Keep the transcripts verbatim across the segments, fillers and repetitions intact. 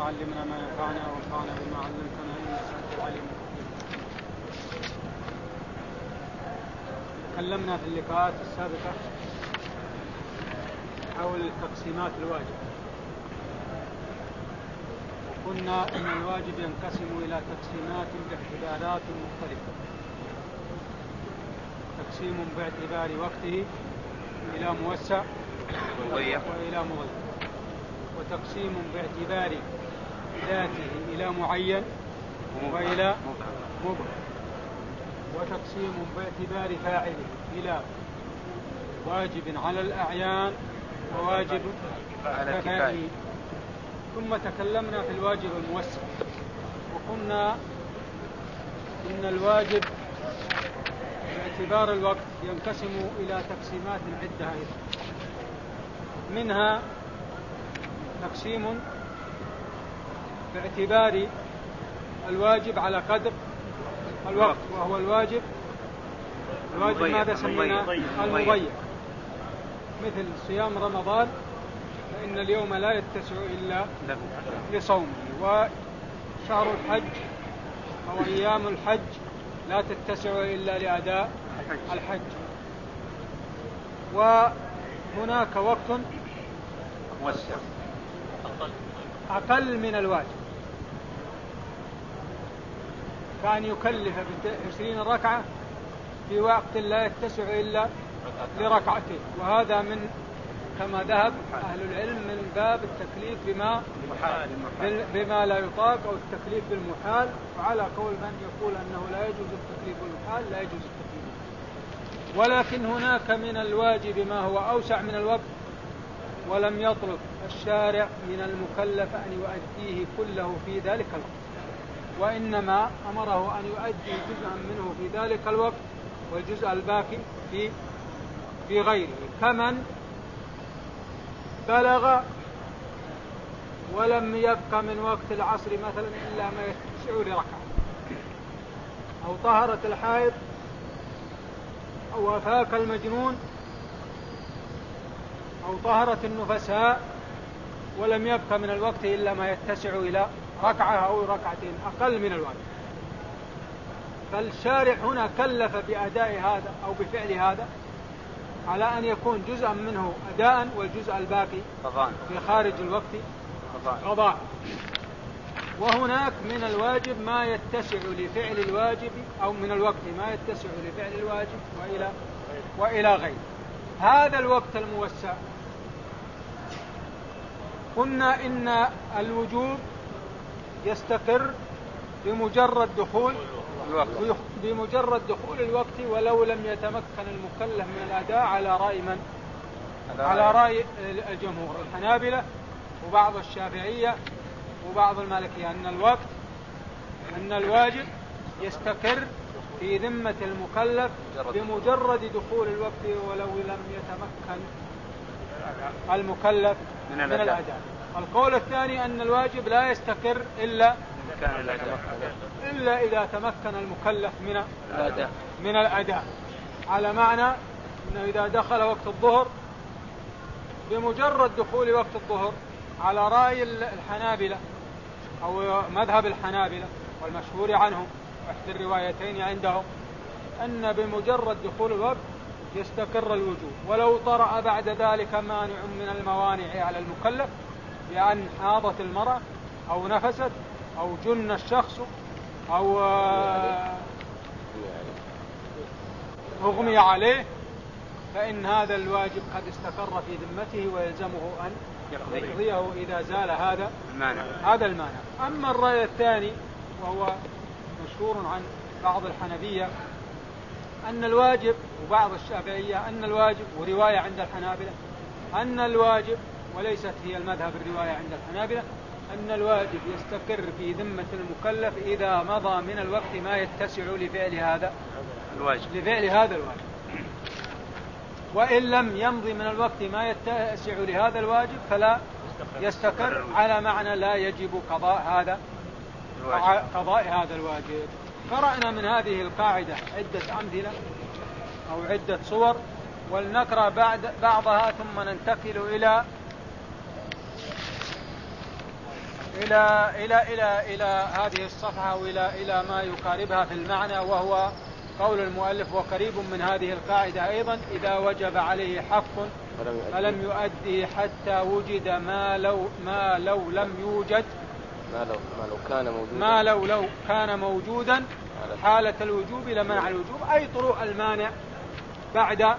علمنا ما ينفعنا وانفعنا بما علمتنا إنك أنت العليم الحكيم. تكلمنا في اللقاءات السابقة حول تقسيمات الواجب، وقلنا إن الواجب ينقسم إلى تقسيمات باعتبارات مختلفة: تقسيم باعتبار وقته إلى موسع وإلى مضيق، وتقسيم باعتبار ذاته إلى معين وإلى مبهم، وتقسيم باعتبار فاعله إلى واجب على الأعيان وواجب على كفائه. ثم تكلمنا في الواجب الموسع، وقلنا إن الواجب باعتبار الوقت ينقسم إلى تقسيمات عدة أيضا، منها تقسيم باعتبار الواجب على قدر الوقت، وهو الواجب الواجب ماذا سمينا؟ المضيق، مثل صيام رمضان فإن اليوم لا يتسع إلا لصومه، وشهر الحج أو أيام الحج لا تتسع إلا لأداء الحج. وهناك وقت موسع أقل من الواجب، كان يكلف بعشرين ركعة في وقت لا يتسع إلا لركعتين، وهذا من كما ذهب أهل العلم من باب التكليف بما بما لا يطاق أو التكليف بالمحال، وعلى قول من يقول أنه لا يجوز التكليف بالمحال لا يجوز التكليف. ولكن هناك من الواجب ما هو أوسع من الوقت، ولم يطلب الشارع من المكلف أن يؤديه كله في ذلك الوقت، وإنما أمره أن يؤدي جزءا منه في ذلك الوقت والجزء الباقي في في غيره، كمن بلغ ولم يبق من وقت العصر مثلا إلا ما يتسع لركعة، أو طهرت الحائض، أو أفاك المجنون، أو طهرت النفساء ولم يبق من الوقت إلا ما يتسع إلى ركعة أو ركعتين أقل من الوقت. فالشارع هنا كلف بأداء هذا أو بفعل هذا على أن يكون جزءا منه أداء والجزء الباقي في خارج الوقت قضاء. وهناك من الواجب ما يتسع لفعل الواجب، أو من الوقت ما يتسع لفعل الواجب وإلى وإلى غير هذا الوقت الموسع. قلنا إن الوجوب يستقر بمجرد دخول بمجرد دخول الوقت، ولو لم يتمكن المكلف من الأداء على رأي من؟ على رأي الجمهور، الحنابلة وبعض الشافعية وبعض المالكية، أن الوقت أن الواجب يستقر في ذمة المكلف بمجرد دخول الوقت ولو لم يتمكن المكلف من الأداء. القول الثاني أن الواجب لا يستقر إلا إلا إذا تمكن المكلف من الأداء من الأداء على معنى أنه إذا دخل وقت الظهر بمجرد دخول وقت الظهر على رأي الحنابلة أو مذهب الحنابلة والمشهور عنهم واحدى الروايتين عندهم، أن بمجرد دخول الوقت يستقر الوجوب، ولو طرأ بعد ذلك مانع من الموانع على المكلف بأن حاضت المرأة أو نفست أو جن الشخص أو أغمي عليه، فإن هذا الواجب قد استقر في ذمته ويلزمه أن يقضيه إذا زال هذا المانع. هذا المانع. أما الرأي الثاني وهو مشهور عن بعض الحنفية أن الواجب، وبعض الشافعية أن الواجب، ورواية عند الحنابلة أن الواجب، وليست هي المذهب الرواية عند الحنابلة، أن الواجب يستقر في ذمة المكلف إذا مضى من الوقت ما يتسع لفعل هذا الواجب لفعل هذا الواجب وإن لم يمضي من الوقت ما يتسع لهذا الواجب فلا يستقر، على معنى لا يجب قضاء هذا قضاء هذا الواجب. قرأنا من هذه القاعدة عدة أمثلة أو عدة صور، ولنقرأ بعد بعضها ثم ننتقل إلى إلى إلى إلى إلى هذه الصفحة وإلى إلى ما يقاربها في المعنى، وهو قول المؤلف وقريب من هذه القاعدة أيضا: إذا وجب عليه حق فلم يؤديه حتى وجد ما لو ما لو لم يوجد ما لو ما لو كان موجودا ما لو لو كان موجودا حالة الوجوب لمنع الوجوب، أي طروء المانع بعد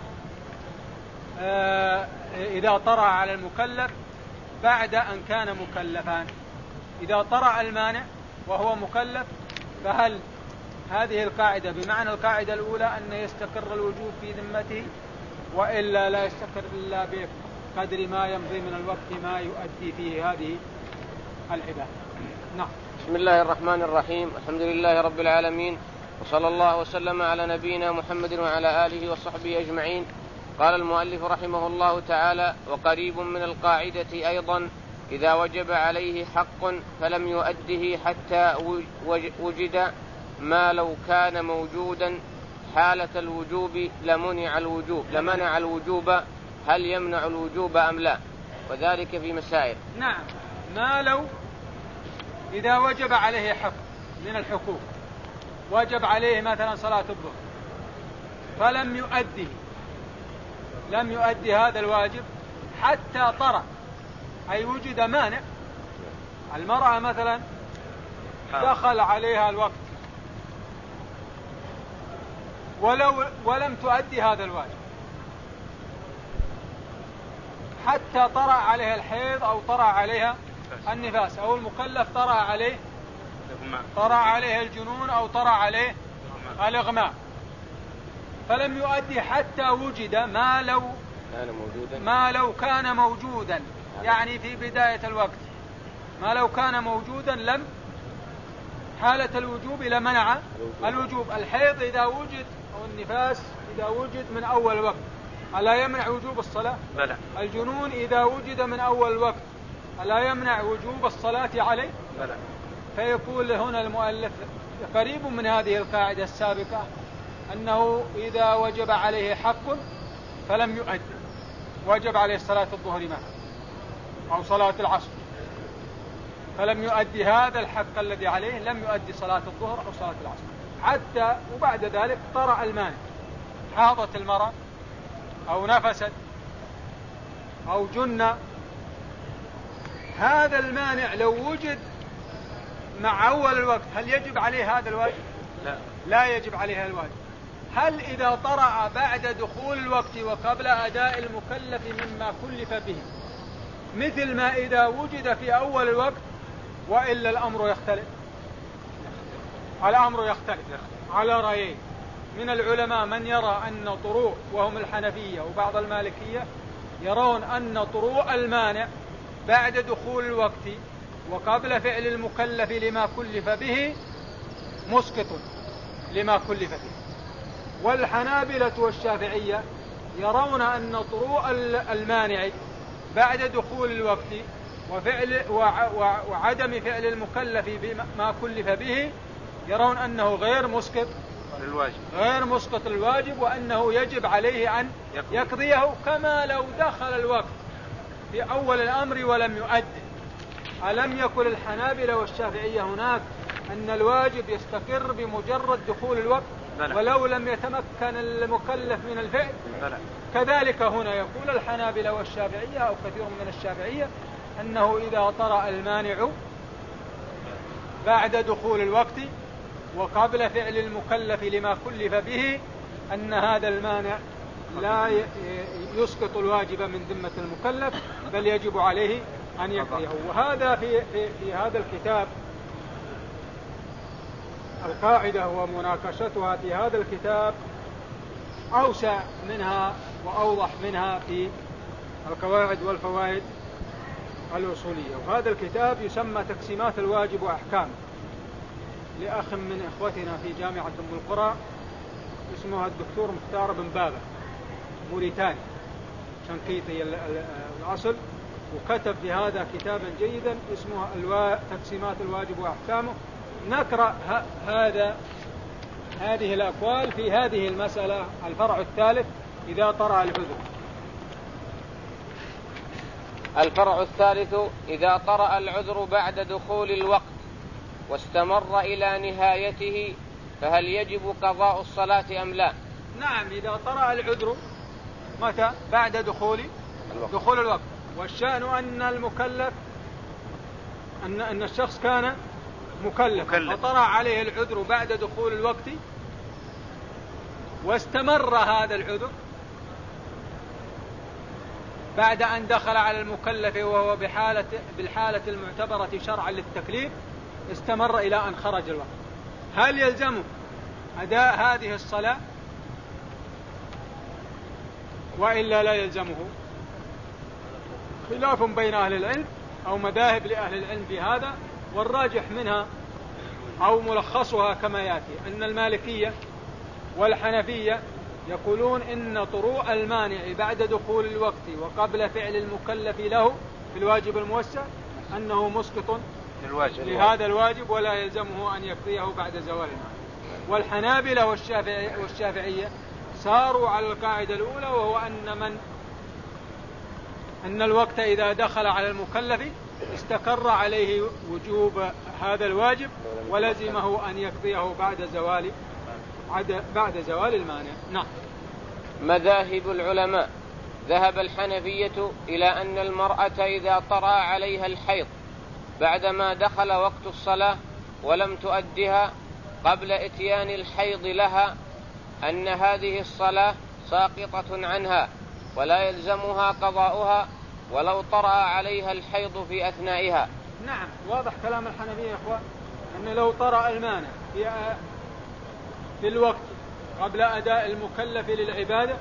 آه إذا طرأ على المكلف بعد أن كان مكلفان. إذا طرأ المانع وهو مكلف، فهل هذه القاعدة بمعنى القاعدة الأولى أن يستقر الوجوب في ذمته، وإلا لا يستقر إلا بقدر ما يمضي من الوقت ما يؤدي فيه هذه العبادة. نعم. بسم الله الرحمن الرحيم. الحمد لله رب العالمين، وصلى الله وسلم على نبينا محمد وعلى آله وصحبه أجمعين. قال المؤلف رحمه الله تعالى: وقريب من القاعدة أيضا: إذا وجب عليه حق فلم يؤده حتى وجد ما لو كان موجودا حالة الوجوب لمنع الوجوب لمنع الوجوب هل يمنع الوجوب أم لا؟ وذلك في مسائل. نعم. ما لو إذا وجب عليه حق من الحقوق، وجب عليه مثلا صلاة الظهر فلم يؤدي لم يؤدي هذا الواجب حتى طرأ، أي وجد مانع. المرأة مثلا دخل عليها الوقت ولو ولم تؤدي هذا الواجب حتى طرأ عليها الحيض أو طرأ عليها النفاس، أو المكلف طرأ عليه طرأ عليه الجنون أو طرأ عليه الإغماء، فلم يؤدي حتى وجد ما لو كان موجودا ما لو كان موجودا يعني في بداية الوقت ما لو كان موجودا لم حالة الوجوب لمنع الوجوب. الحيض إذا وجد أو النفاس إذا وجد من أول وقت ألا يمنع وجوب الصلاة؟ بلى. الجنون إذا وجد من أول وقت ألا يمنع وجوب الصلاة عليه؟ بلى. فيقول هنا المؤلف قريب من هذه القاعدة السابقة أنه إذا وجب عليه حق فلم يؤدي، وجب عليه صلاة الظهر مثلا أو صلاة العصر فلم يؤدي هذا الحق الذي عليه، لم يؤدي صلاة الظهر أو صلاة العصر حتى وبعد ذلك طرأ المانع، حاضت المرأة أو نفست أو جن، هذا المانع لو وجد مع أول الوقت هل يجب عليه هذا الواجب؟ لا. لا يجب عليه الواجب. هل إذا طرأ بعد دخول الوقت وقبل أداء المكلف مما كلف به مثل ما إذا وجد في أول الوقت، وإلا الأمر يختلف؟ الأمر يختلف على رأيين من العلماء: من يرى أن طروء وهم الحنفية وبعض المالكية يرون أن طروء المانع بعد دخول الوقت وقبل فعل المكلف لما كلف به مسقط لما كلف به، والحنابلة والشافعية يرون أن طروء المانع بعد دخول الوقت وفعل وعدم فعل المكلف بما كلف به يرون أنه غير مسقط الواجب غير مسقط الواجب، وأنه يجب عليه أن يقضيه كما لو دخل الوقت في أول الأمر ولم يؤدي. ألم يكن الحنابلة والشافعية هناك أن الواجب يستقر بمجرد دخول الوقت بلى. ولو لم يتمكن المكلف من الفعل؟ بلى. كذلك هنا يقول الحنابلة والشافعية أو كثير من الشافعية أنه إذا طرأ المانع بعد دخول الوقت وقبل فعل المكلف لما كلف به أن هذا المانع لا يسقط الواجب من ذمة المكلف، بل يجب عليه أن يقضيه. وهذا في, في, في هذا الكتاب القاعدة ومناقشتها في هذا الكتاب أوسع منها وأوضح منها في القواعد والفوائد الأصولية. وهذا الكتاب يسمى تقسيمات الواجب وأحكامه لأخ من إخوتنا في جامعة أم القرى اسمه الدكتور مختار بن بابا، موريتاني شنقيطي الأصل، وكتب في هذا كتابا جيدا اسمه الوا... تقسيمات الواجب وأحكامه. نقرأ ه... هذا هذه الأقوال في هذه المسألة الفرع الثالث إذا طرأ العذر. الفرع الثالث: إذا طرأ العذر بعد دخول الوقت واستمر إلى نهايته فهل يجب قضاء الصلاة أم لا؟ نعم، إذا طرأ العذر متى؟ بعد دخول الوقت. دخول الوقت. والشأن أن المكلف أن أن الشخص كان مكلف فطرأ عليه العذر بعد دخول الوقت واستمر هذا العذر بعد أن دخل على المكلف وهو بحالة بالحالة المعتبرة شرعا للتكليف، استمر إلى أن خرج الوقت. هل يلزمه أداء هذه الصلاة وإلا لا يلزمه؟ خلاف بين أهل العلم أو مذاهب لأهل العلم في هذا، والراجح منها أو ملخصها كما يأتي أن المالكية والحنفية يقولون إن طروء المانع بعد دخول الوقت وقبل فعل المكلف له في الواجب الموسع أنه مسقط لهذا الواجب ولا يلزمه أن يقضيه بعد زوال المانع. والحنابلة والشافعية ساروا على القاعدة الأولى، وهو أن من أن الوقت إذا دخل على المكلف استقر عليه وجوب هذا الواجب ولزمه أن يقضيه بعد زوال بعد زوال المانع. نعم. مذاهب العلماء: ذهب الحنفية إلى أن المرأة إذا طرأ عليها الحيض بعدما دخل وقت الصلاة ولم تؤدها قبل إتيان الحيض لها أن هذه الصلاة ساقطة عنها ولا يلزمها قضاؤها ولو طرأ عليها الحيض في أثنائها. نعم، واضح كلام الحنفية يا إخوان، أن لو طرأ المانع في في الوقت قبل أداء المكلف للعبادة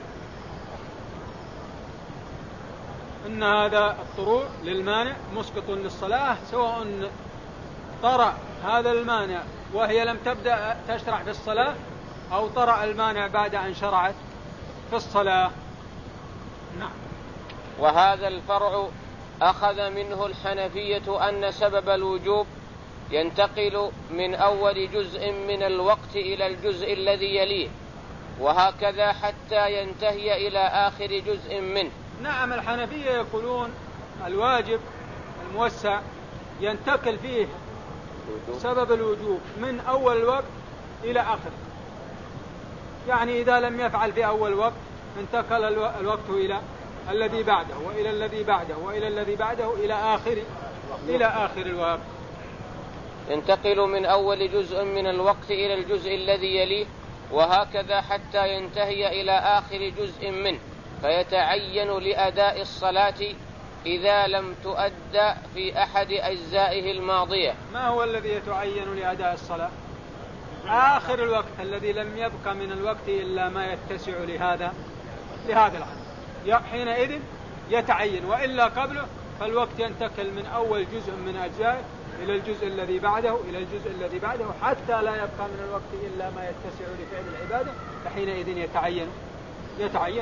أن هذا الطروء للمانع مسقط للصلاة، سواء طرأ هذا المانع وهي لم تبدأ تشرع في الصلاة أو طرأ المانع بعد أن شرعت في الصلاة. نعم. وهذا الفرع أخذ منه الحنفية أن سبب الوجوب ينتقل من أول جزء من الوقت إلى الجزء الذي يليه، وهكذا حتى ينتهي إلى آخر جزء منه. نعم، الحنفية يقولون الواجب الموسع ينتقل فيه سبب الوجوب من أول الوقت إلى آخر، يعني إذا لم يفعل في أول وقت انتقل الوقت إلى الذي بعده وإلى الذي بعده وإلى الذي بعده إلى آخر إلى آخر الوقت. ينتقل من أول جزء من الوقت إلى الجزء الذي يليه، وهكذا حتى ينتهي إلى آخر جزء منه، فيتعين لأداء الصلاة إذا لم تؤدى في أحد أجزائه الماضية. ما هو الذي يتعين لأداء الصلاة؟ آخر الوقت الذي لم يبقى من الوقت إلا ما يتسع لهذا لهذا العدد، حينئذ يتعين، وإلا قبله فالوقت ينتقل من أول جزء من أجزائه إلى الجزء الذي بعده إلى الجزء الذي بعده حتى لا يبقى من الوقت إلا ما يتسع لفعل العبادة، فحينئذ يتعين يتعين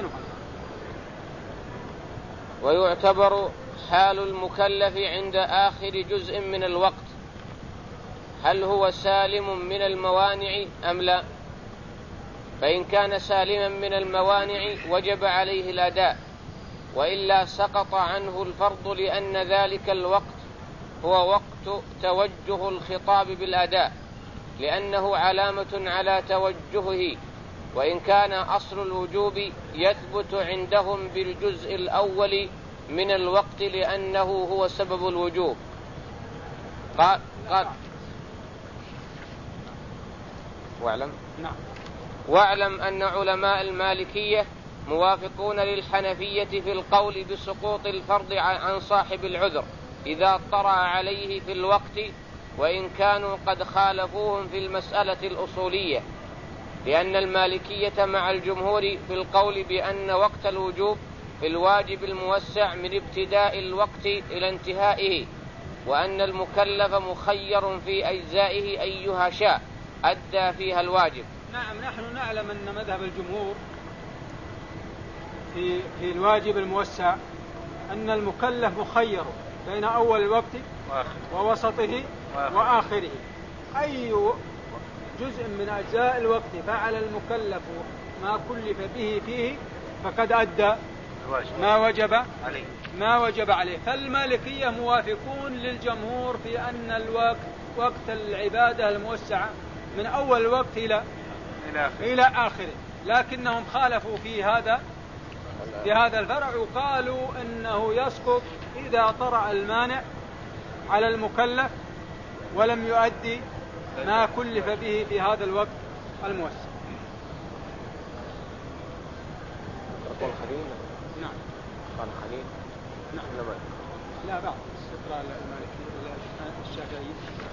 ويعتبر حال المكلف عند آخر جزء من الوقت هل هو سالم من الموانع أم لا؟ فإن كان سالما من الموانع وجب عليه الأداء، وإلا سقط عنه الفرض، لأن ذلك الوقت هو وقت توجه الخطاب بالأداء، لأنه علامة على توجهه، وإن كان أصل الوجوب يثبت عندهم بالجزء الأول من الوقت لأنه هو سبب الوجوب. قال قال واعلم نعم واعلم أن علماء المالكية موافقون للحنفية في القول بسقوط الفرض عن صاحب العذر إذا طرأ عليه في الوقت، وإن كانوا قد خالفوهم في المسألة الأصولية، لأن المالكية مع الجمهور في القول بأن وقت الوجوب في الواجب الموسع من ابتداء الوقت إلى انتهائه، وأن المكلف مخير في أجزائه أيها شاء أدى فيها الواجب. نعم، نحن نعلم أن مذهب الجمهور في, في الواجب الموسع أن المكلف مخير بين أول الوقت ووسطه وآخره، أي جزء من أجزاء الوقت فعل المكلف ما كلف به فيه فقد أدى ما وجب عليه ما وجب عليه. فالمالكية موافقون للجمهور في أن الوقت وقت العبادة الموسعة من أول الوقت إلى إلى آخره، لكنهم خالفوا في هذا في هذا الفرع وقالوا إنه يسقط إذا طرأ المانع على المكلف ولم يؤدي ما كلف به في هذا الوقت الموسع. يقول خليل. نعم. قال خليل. نعم. لا بعض استقرار المالكي الشافعي.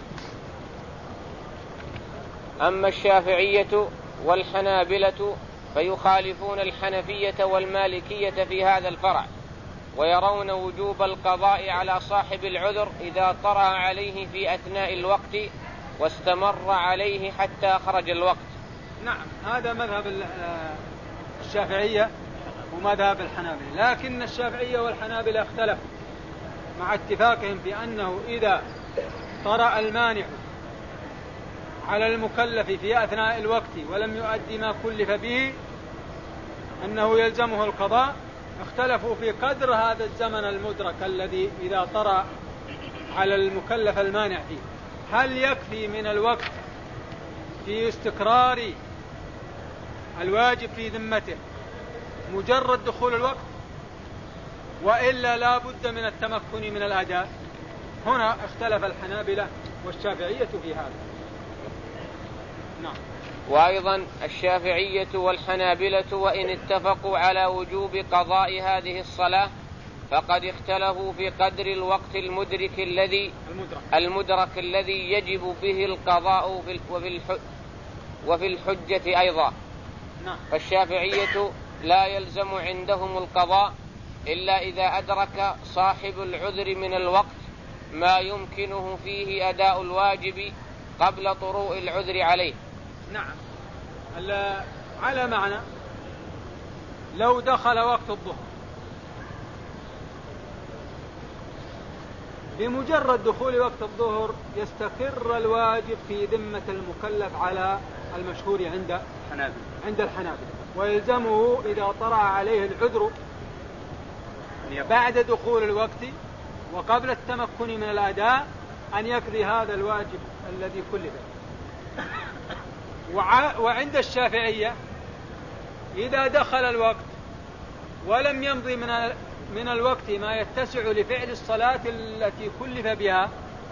أما الشافعية والحنابلة فيخالفون الحنفية والمالكية في هذا الفرع، ويرون وجوب القضاء على صاحب العذر إذا طرأ عليه في أثناء الوقت واستمر عليه حتى خرج الوقت. نعم، هذا مذهب الشافعية ومذهب الحنابلة، لكن الشافعية والحنابلة اختلفوا مع اتفاقهم بأنه إذا طرأ المانع على المكلف في أثناء الوقت ولم يؤدي ما كلف به أنه يلزمه القضاء. اختلفوا في قدر هذا الزمن المدرك الذي إذا طرأ على المكلف المانع فيه، هل يكفي من الوقت في استقرار الواجب في ذمته مجرد دخول الوقت، وإلا لا بد من التمكن من الأداء؟ هنا اختلف الحنابلة والشافعية في هذا. نعم. وأيضا الشافعية والحنابلة وإن اتفقوا على وجوب قضاء هذه الصلاة فقد اختلفوا في قدر الوقت المدرك الذي المدرك, المدرك الذي يجب به القضاء وفي وفي الحجة أيضا. نعم. فالشافعية لا يلزم عندهم القضاء إلا إذا أدرك صاحب العذر من الوقت ما يمكنه فيه أداء الواجب قبل طروء العذر عليه. نعم، على معنى لو دخل وقت الظهر بمجرد دخول وقت الظهر يستقر الواجب في ذمة المكلف على المشهور عند عند الحنابلة، ويلزمه إذا طرأ عليه العذر بعد دخول الوقت وقبل التمكن من الأداء أن يقضي هذا الواجب الذي كلف. وعند الشافعية إذا دخل الوقت ولم يمضي من من الوقت ما يتسع لفعل الصلاة التي كلف بها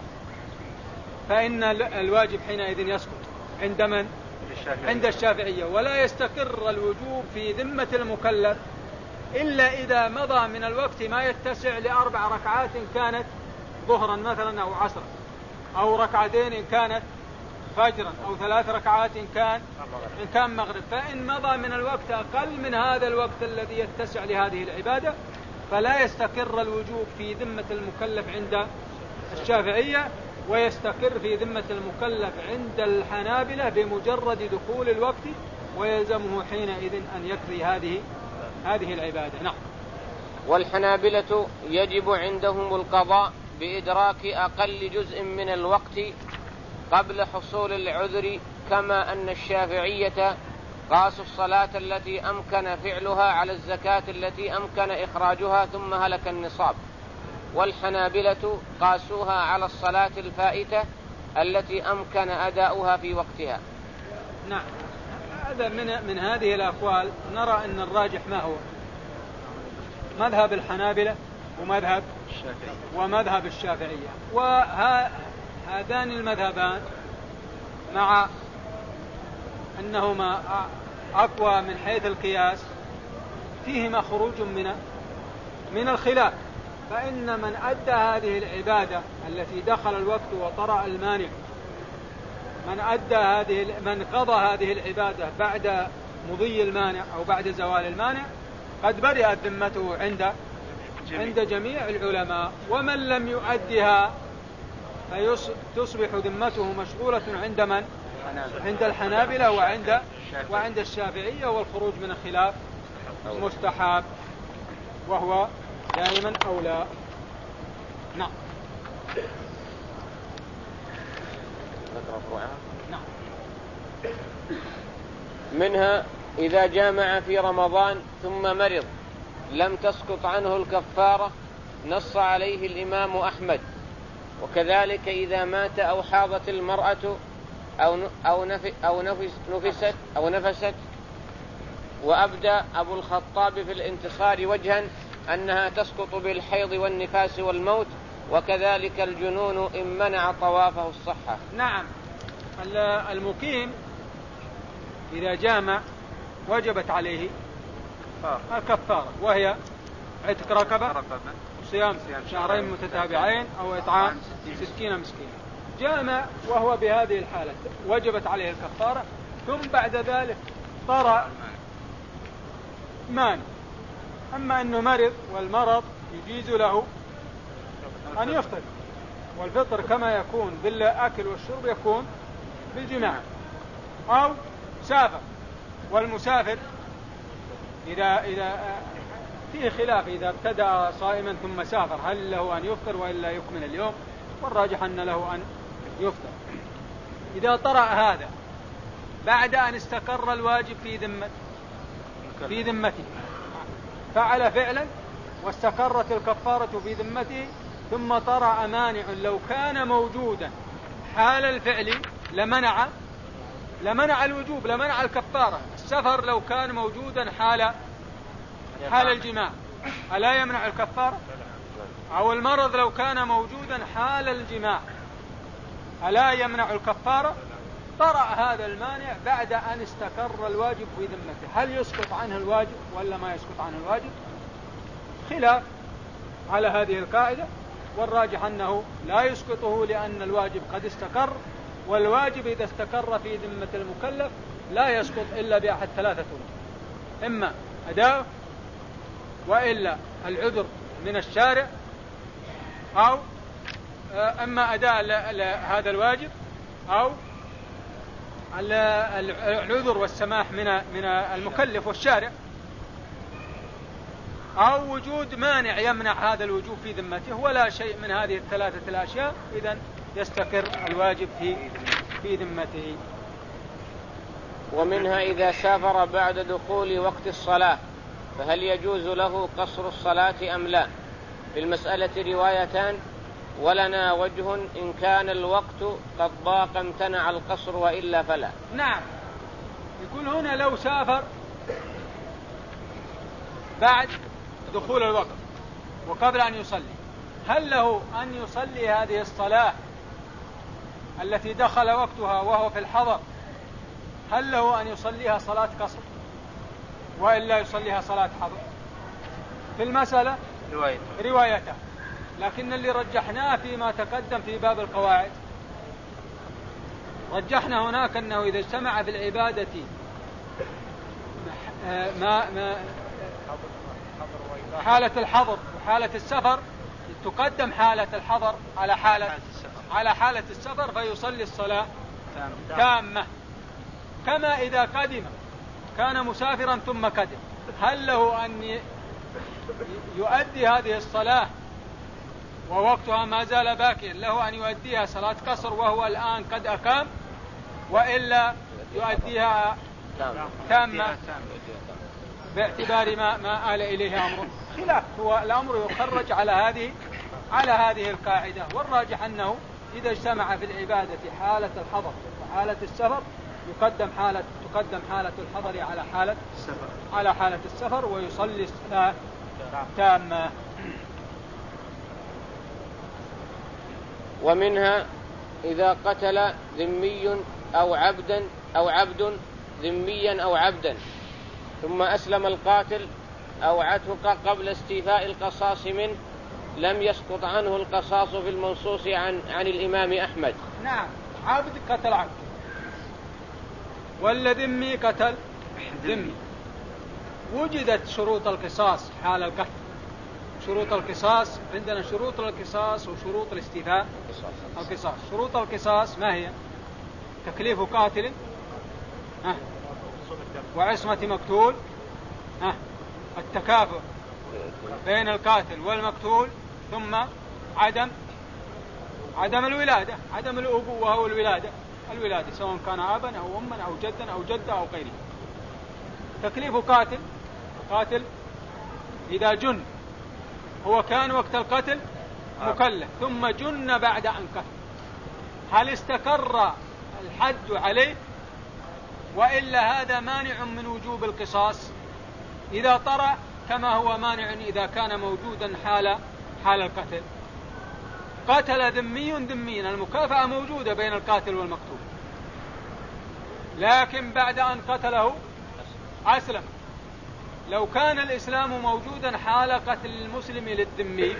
فإن الواجب حينئذ يسقط عند من؟ عند الشافعية، ولا يستقر الوجوب في ذمة المكلف إلا إذا مضى من الوقت ما يتسع لأربع ركعات إن كانت ظهرا مثلا أو عصرا، أو ركعتين إن كانت فجرا، أو ثلاث ركعات إن كان إن كان مغرب. فإن مضى من الوقت أقل من هذا الوقت الذي يتسع لهذه العبادة فلا يستقر الوجوب في ذمة المكلف عند الشافعية، ويستقر في ذمة المكلف عند الحنابلة بمجرد دخول الوقت، ويلزمه حينئذ أن يقضي هذه هذه العبادة. نعم. والحنابلة يجب عندهم القضاء بإدراك أقل جزء من الوقت قبل حصول العذر، كما أن الشافعية قاسوا الصلاة التي أمكن فعلها على الزكاة التي أمكن إخراجها ثم هلك النصاب، والحنابلة قاسوها على الصلاة الفائتة التي أمكن أداؤها في وقتها. نعم، هذا من من هذه الأقوال نرى أن الراجح ما هو مذهب الحنابلة ومذهب الشافعية ومذهب الشافعية، وهذان المذهبان مع أنهما أقوى من حيث القياس فيهما خروج من من الخلاف. فإن من أدى هذه العبادة التي دخل الوقت وطرأ المانع، من أدى هذه من قضى هذه العبادة بعد مضي المانع أو بعد زوال المانع قد برئت ذمته عند عند جميع العلماء. ومن لم يؤدها فتصبح ذمته مشغولة عند من؟ عند الحنابلة وعند وعند الشافعية، والخروج من الخلاف مستحب وهو دائما أولى. نعم. نعم. منها إذا جامع في رمضان ثم مرض لم تسقط عنه الكفارة نص عليه الإمام أحمد. وكذلك إذا مات أو حاضت المرأة أو أو نف أو نفس نفست أو نفست. وأبدى أبو الخطاب في الانتصار وجها أنها تسقط بالحيض والنفاس والموت، وكذلك الجنون إن منع طوافه الصحة. نعم، المقيم إذا جامع وجبت عليه الكفارة، وهي عتق رقبة وصيام شهرين متتابعين أو إطعام ستين مسكينا. جامع وهو بهذه الحالة وجبت عليه الكفارة، ثم بعد ذلك طرأ مانع، أما أنه مرض والمرض يجيز له أن يفطر، والفطر كما يكون بالأكل والشرب يكون بالجماع. أو سافر، والمسافر إذا إذا فيه خلاف إذا ابتدأ صائما ثم سافر هل له أن يفطر وإلا يكمل اليوم، والراجح أن له أن يفطر. إذا طرأ هذا بعد أن استقر الواجب في ذمة في ذمته، فعل فعلا واستقرت الكفارة في ذمته، ثم طرأ مانع لو كان موجودا حال الفعل لمنع لمنع الوجوب لمنع الكفارة. السفر لو كان موجودا حال حال الجماع ألا يمنع الكفارة؟ أو المرض لو كان موجودا حال الجماع ألا يمنع الكفارة؟ طرأ هذا المانع بعد أن استقر الواجب في ذمته، هل يسقط عنه الواجب ولا ما يسقط عنه الواجب؟ خلاف على هذه القاعدة، والراجح أنه لا يسقطه لأن الواجب قد استقر، والواجب إذا استقر في ذمة المكلف لا يسقط إلا بأحد ثلاثة أمور: إما أداء، وإلا العذر من الشارع، أو أما أداء هذا الواجب، أو العذر والسماح من من المكلف والشارع، أو وجود مانع يمنع هذا الوجوب في ذمته. ولا شيء من هذه الثلاثة الأشياء، إذن يستقر الواجب في في ذمته. ومنها إذا سافر بعد دخول وقت الصلاة فهل يجوز له قصر الصلاة أم لا؟ في المسألة روايتان، ولنا وجه إن كان الوقت قد ضاق امتنع القصر وإلا فلا. نعم، يقول هنا لو سافر بعد دخول الوقت وقبل أن يصلي، هل له أن يصلي هذه الصلاة التي دخل وقتها وهو في الحضر، هل له أن يصليها صلاة قصر وإلا يصليها صلاة حضر؟ في المسألة روايته، لكن اللي رجحناه فيما تقدم في باب القواعد، رجحنا هناك أنه إذا اجتمع في العبادة ما ما حالة الحضر وحالة السفر، تقدم حالة الحضر على حالة على حالة السفر فيصلي الصلاة تامة. كما إذا قدم كان مسافرا ثم قدم، هل له أن يؤدي هذه الصلاة ووقتها ما زال باقيا، له أن يؤديها صلاة قصر وهو الآن قد أقام، وإلا يؤديها تامة باعتبار ما ما آل إليه أمره؟ خلاف، هو الأمر يخرج على هذه على هذه القاعدة، والراجح أنه إذا اجتمع في العبادة حالة الحضر وحالة السفر يقدم حالة تقدم حالة الحضر على حالة السفر على حالة السفر ويصلي الصلاة تامة. ومنها إذا قتل ذمي أو عبدا أو عبد ذميا أو عبدا ثم أسلم القاتل أو عتق قبل استيفاء القصاص منه لم يسقط عنه القصاص في المنصوص عن عن الإمام أحمد. نعم، عبد قتل عبد ولا ذمي قتل ذمي، وجدت شروط القصاص حال القتل. شروط القصاص عندنا شروط القصاص وشروط الاستيفاء القصاص. شروط القصاص ما هي؟ تكليف قاتل، ها، وعصمة مقتول، ها، التكافؤ بين القاتل والمقتول، ثم عدم عدم الولادة، عدم الأبوة أو الولادة الولادة سواء كان أبا أو أما أو جدا أو جدة أو غيره. تكليف قاتل، قاتل إذا جن، هو كان وقت القتل مكلف ثم جن بعد أن قتل، هل استقر الحد عليه وإلا هذا مانع من وجوب القصاص إذا طرأ، كما هو مانع إذا كان موجودا حال حال القتل؟ قتل ذمي ذميا، المكافأة موجودة بين القاتل والمقتول، لكن بعد أن قتله أسلم. لو كان الإسلام موجودا حال قتل المسلم للذمي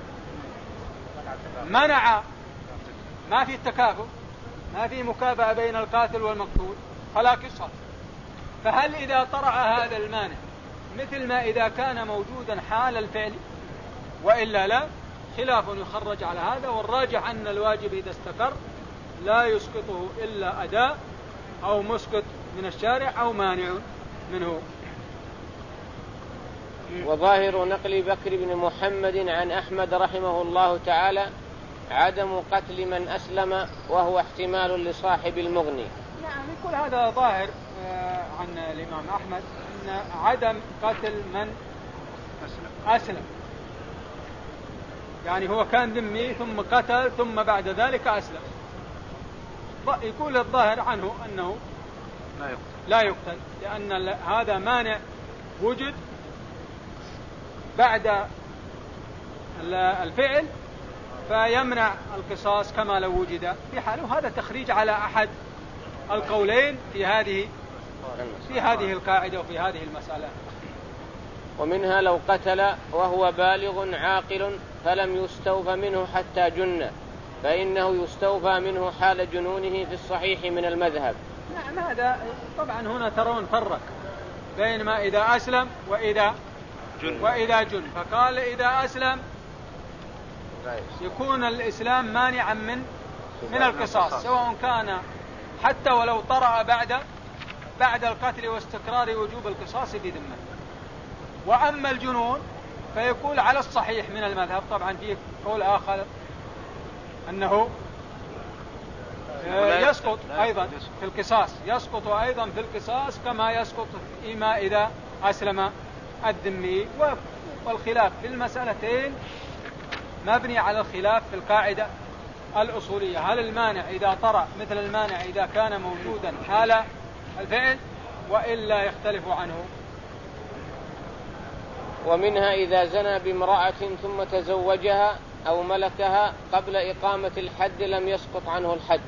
منع، ما في التكافؤ، ما في مكافأة بين القاتل والمقتول، فلا قصاص. فهل إذا طرأ هذا المانع مثل ما إذا كان موجودا حال الفعل وإلا لا؟ خلاف يخرج على هذا، والراجح أن الواجب إذا استقر لا يسقطه إلا أداء أو مسقط من الشارع أو مانع منه. وظاهر نقل بكر بن محمد عن أحمد رحمه الله تعالى عدم قتل من أسلم، وهو احتمال لصاحب المغني. نعم، يقول هذا ظاهر عن الإمام أحمد أن عدم قتل من أسلم، يعني هو كان ذمي ثم قتل ثم بعد ذلك أسلم، يقول الظاهر عنه أنه لا يقتل، لأن هذا مانع وجد بعد الفعل فيمنع القصاص كما لو وجد في حاله. هذا تخريج على أحد القولين في هذه في هذه القاعدة وفي هذه المسألة. ومنها لو قتل وهو بالغ عاقل فلم يستوفى منه حتى جن، فإنه يستوفى منه حال جنونه في الصحيح من المذهب. نعم، هذا طبعا هنا ترون فرق بين ما إذا أسلم وإذا جن. وإذا جن، فقال إذا أسلم يكون الإسلام مانعا من من القصاص، سواء كان حتى ولو طرأ بعد بعد القتل واستقرار وجوب القصاص بذمه. وأما الجنون فيقول على الصحيح من المذهب، طبعا فيه قول آخر أنه يسقط أيضا في القصاص، يسقط أيضا في القصاص كما يسقط فيما إذا أسلم الذمي. والخلاف في المسألتين مبني على الخلاف في القاعدة الأصولية، هل المانع إذا طرأ مثل المانع إذا كان موجودا حال الفعل وإلا يختلف عنه. ومنها إذا زنى بامرأة ثم تزوجها أو ملكها قبل إقامة الحد لم يسقط عنه الحد.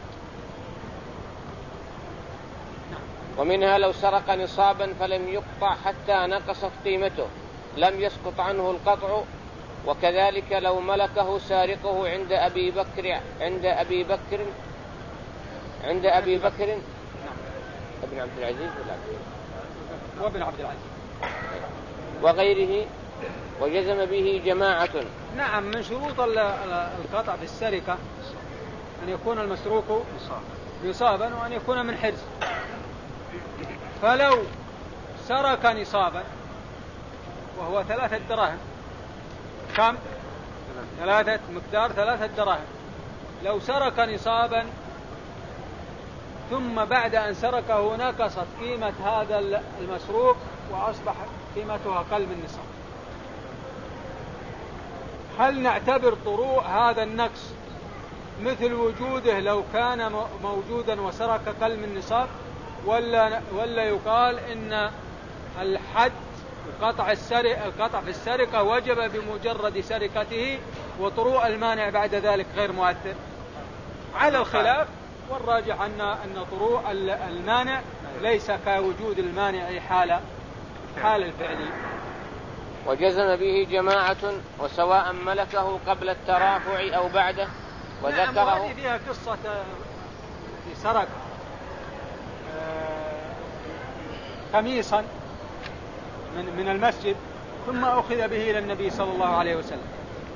ومنها لو سرق نصابا فلم يقطع حتى نقصت قيمته لم يسقط عنه القطع. وكذلك لو ملكه سارقه عند أبي بكر عند أبي بكر عند أبي بكر ابن عبد العزيز وابن عبد العزيز وغيره وجزم به جماعة. نعم، من شروط القطع في السرقة أن يكون المسروق نصابا وأن يكون من حرز. فلو سرق نصابا وهو ثلاثة دراهم، كم؟ ثلاثة مقدار ثلاثة دراهم. لو سرق نصابا ثم بعد أن سرقه نقصت قيمة هذا المسروق وأصبح قيمته أقل من النصاب، هل نعتبر طروء هذا النقص مثل وجوده لو كان موجودا وسرق أقل من النصاب، ولا ولا يقال إن الحد قطع السرقة القطع في السرقة وجب بمجرد سرقته وطروء المانع بعد ذلك غير مؤثر؟ على الخلاف، والراجح أن أن طروء المانع ليس كوجود المانع حال حال الفعل. وجزم به جماعة وسواء ملكه قبل الترافع أو بعده. وذكره. نعم، وهذه فيها قصة في سرق قميصا من من المسجد ثم أخذ به إلى النبي صلى الله عليه وسلم،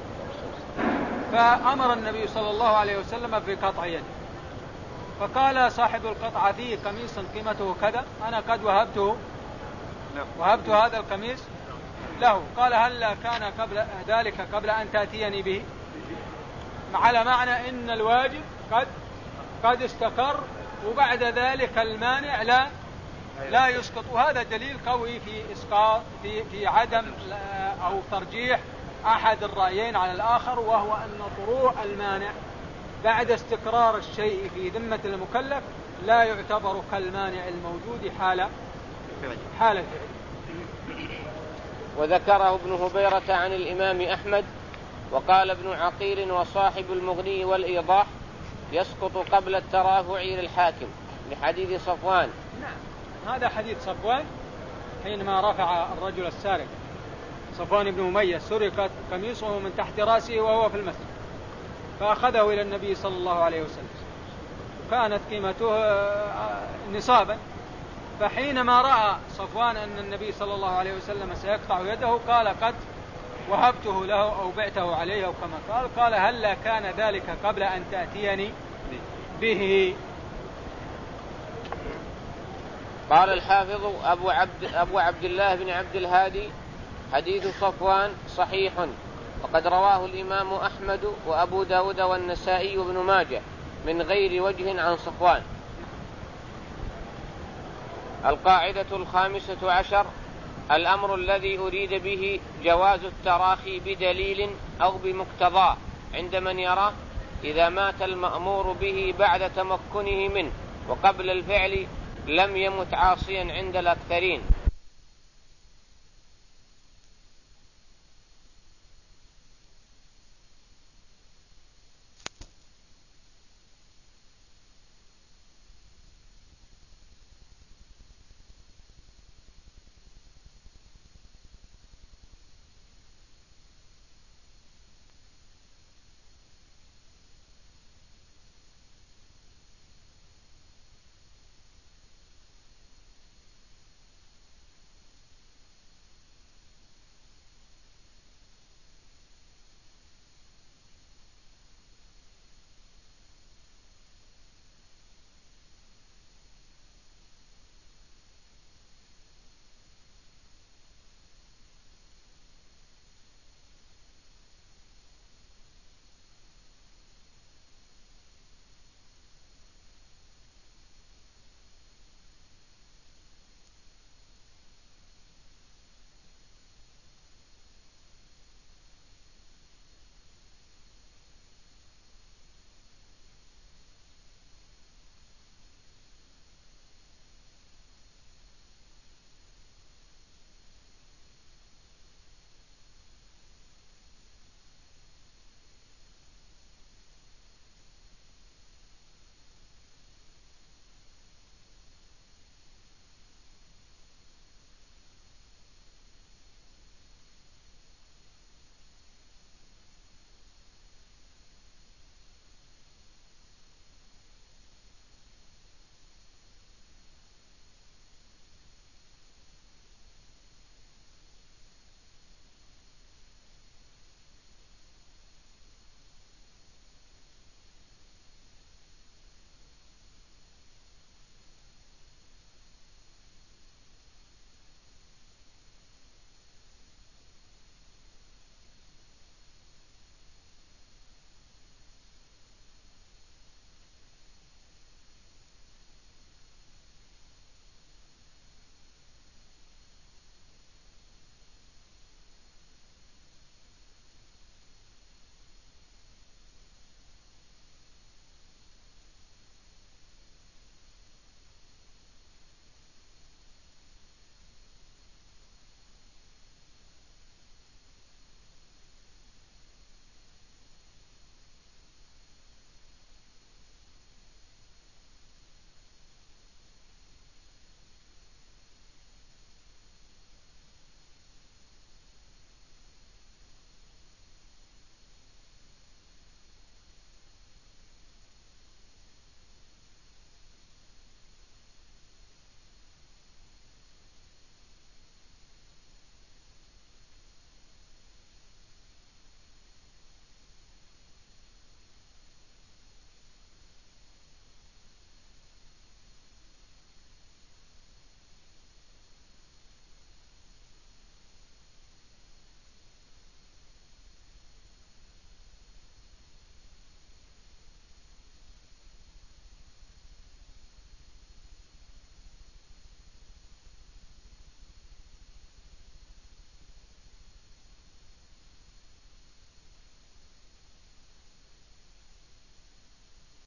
فأمر النبي صلى الله عليه وسلم بقطع يده، فقال صاحب القطعة فيه قميص قيمته كذا، أنا قد وهبته وهبت هذا القميص له. قال هل كان قبل ذلك قبل أن تأتيني به؟ على معنى إن الواجب قد قد استقر وبعد ذلك المانع لا لا يسقط. وهذا دليل قوي في إسقاط في في عدم أو ترجيح أحد الرأيين على الآخر، وهو أن طروء المانع بعد استقرار الشيء في ذمة المكلف لا يعتبر كالمانع الموجود حال حال الفعل. وذكره ابن هبيرة عن الإمام أحمد. وقال ابن عقيل وصاحب المغني والإيضاح يسقط قبل الترافع إلى الحاكم لحديث صفوان. نعم، هذا حديث صفوان حينما رفع الرجل السارق صفوان بن أمية سرقت قميصه من تحت رأسه وهو في المسجد، فأخذه إلى النبي صلى الله عليه وسلم، كانت قيمته نصابا. فحينما رأى صفوان أن النبي صلى الله عليه وسلم سيقطع يده قال قد وهبته له أو بعته عليه أو كما قال. قال هلا كان ذلك قبل أن تأتيني به. قال الحافظ أبو عبد, أبو عبد الله بن عبد الهادي حديث صفوان صحيح، وقد رواه الإمام أحمد وأبو داود والنسائي وابن ماجه من غير وجه عن صفوان. القاعدة الخامسة عشر: الأمر الذي أريد به جواز التراخي بدليل أو بمقتضاه عند من يراه إذا مات المأمور به بعد تمكنه منه وقبل الفعل لم يمت عاصيا عند الأكثرين.